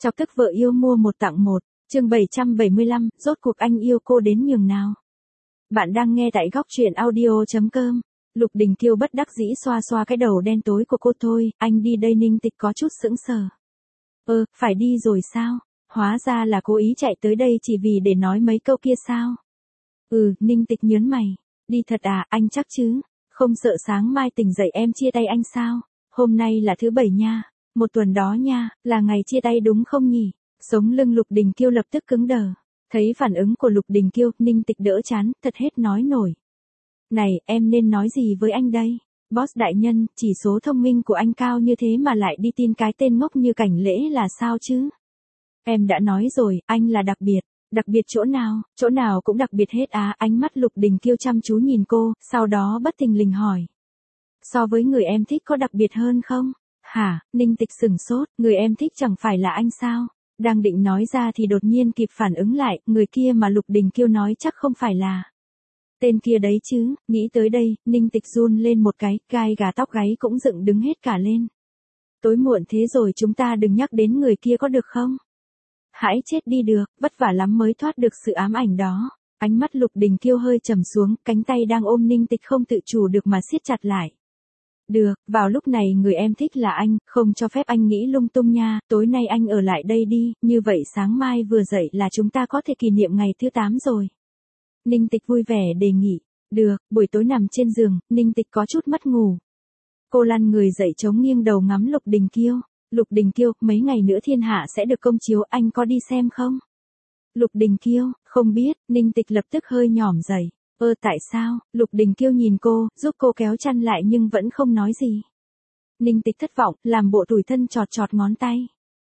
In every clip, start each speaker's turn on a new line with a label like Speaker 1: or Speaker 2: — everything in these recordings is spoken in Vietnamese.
Speaker 1: Chọc tức vợ yêu mua một tặng một, chương 775, rốt cuộc anh yêu cô đến nhường nào. Bạn đang nghe tại góc truyện audio.com. Lục Đình Kiêu bất đắc dĩ xoa xoa cái đầu đen tối của cô. Thôi, anh đi đây. Ninh Tịch có chút sững sờ. Phải đi rồi sao? Hóa ra là cố ý chạy tới đây chỉ vì để nói mấy câu kia sao? Ninh Tịch nhớn mày. Đi thật à, anh chắc chứ? Không sợ sáng mai tỉnh dậy em chia tay anh sao? Hôm nay là thứ Bảy nha. Một tuần đó nha, là ngày chia tay đúng không nhỉ? Sống lưng Lục Đình Kiêu lập tức cứng đờ. Thấy phản ứng của Lục Đình Kiêu, Ninh Tịch đỡ chán, thật hết nói nổi. Này, em nên nói gì với anh đây? Boss đại nhân, chỉ số thông minh của anh cao như thế mà lại đi tin cái tên ngốc như Cảnh Lễ là sao chứ? Em đã nói rồi, anh là đặc biệt. Đặc biệt chỗ nào cũng đặc biệt hết à? Ánh mắt Lục Đình Kiêu chăm chú nhìn cô, sau đó bất thình lình hỏi. So với người em thích có đặc biệt hơn không? Hả? Ninh Tịch sửng sốt, người em thích chẳng phải là anh sao? Đang định nói ra thì đột nhiên kịp phản ứng lại, người kia mà Lục Đình Kiêu nói chắc không phải là tên kia đấy chứ. Nghĩ tới đây, Ninh Tịch run lên một cái, gai gà tóc gáy cũng dựng đứng hết cả lên. Tối muộn thế rồi chúng ta đừng nhắc đến người kia có được không? Hãy chết đi được, vất vả lắm mới thoát được sự ám ảnh đó. Ánh mắt Lục Đình Kiêu hơi trầm xuống, cánh tay đang ôm Ninh Tịch không tự chủ được mà siết chặt lại. Được, vào lúc này người em thích là anh, không cho phép anh nghĩ lung tung nha, tối nay anh ở lại đây đi, như vậy sáng mai vừa dậy là chúng ta có thể kỷ niệm ngày thứ 8 rồi. Ninh Tịch vui vẻ đề nghị. Được, buổi tối nằm trên giường, Ninh Tịch có chút mất ngủ. Cô lăn người dậy chống nghiêng đầu ngắm Lục Đình Kiêu. Lục Đình Kiêu, mấy ngày nữa thiên hạ sẽ được công chiếu, anh có đi xem không? Lục Đình Kiêu, không biết. Ninh Tịch lập tức hơi nhỏm dậy. Tại sao? Lục Đình Kiêu nhìn cô, giúp cô kéo chăn lại nhưng vẫn không nói gì. Ninh Tịch thất vọng, làm bộ tủi thân chọt chọt ngón tay.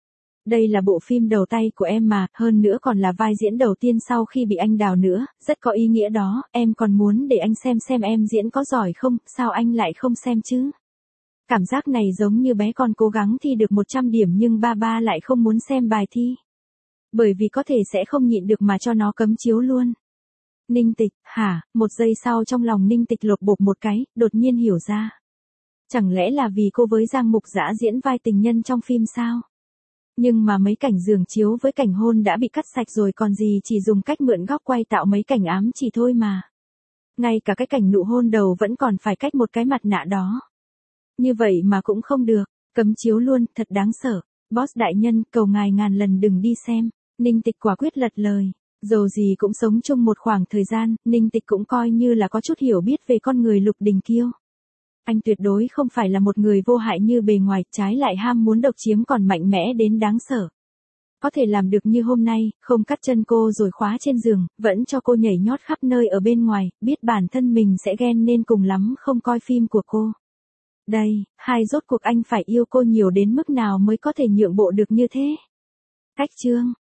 Speaker 1: Đây là bộ phim đầu tay của em mà, hơn nữa còn là vai diễn đầu tiên sau khi bị anh đào nữa, rất có ý nghĩa đó, em còn muốn để anh xem em diễn có giỏi không, sao anh lại không xem chứ? Cảm giác này giống như bé con cố gắng thi được 100 điểm nhưng ba lại không muốn xem bài thi. Bởi vì có thể sẽ không nhịn được mà cho nó cấm chiếu luôn. Ninh Tịch, hả? Một giây sau trong lòng Ninh Tịch lột bột một cái, đột nhiên hiểu ra. Chẳng lẽ là vì cô với Giang Mục Dã diễn vai tình nhân trong phim sao? Nhưng mà mấy cảnh giường chiếu với cảnh hôn đã bị cắt sạch rồi còn gì, chỉ dùng cách mượn góc quay tạo mấy cảnh ám chỉ thôi mà. Ngay cả cái cảnh nụ hôn đầu vẫn còn phải cách một cái mặt nạ đó. Như vậy mà cũng không được, cấm chiếu luôn, thật đáng sợ. Boss đại nhân, cầu ngài ngàn lần đừng đi xem. Ninh Tịch quả quyết lật lời. Dầu gì cũng sống chung một khoảng thời gian, Ninh Tịch cũng coi như là có chút hiểu biết về con người Lục Đình Kiêu. Anh tuyệt đối không phải là một người vô hại như bề ngoài, trái lại ham muốn độc chiếm còn mạnh mẽ đến đáng sợ. Có thể làm được như hôm nay, không cắt chân cô rồi khóa trên giường, vẫn cho cô nhảy nhót khắp nơi ở bên ngoài, biết bản thân mình sẽ ghen nên cùng lắm không coi phim của cô. Đây, rốt cuộc anh phải yêu cô nhiều đến mức nào mới có thể nhượng bộ được như thế? Cách chương.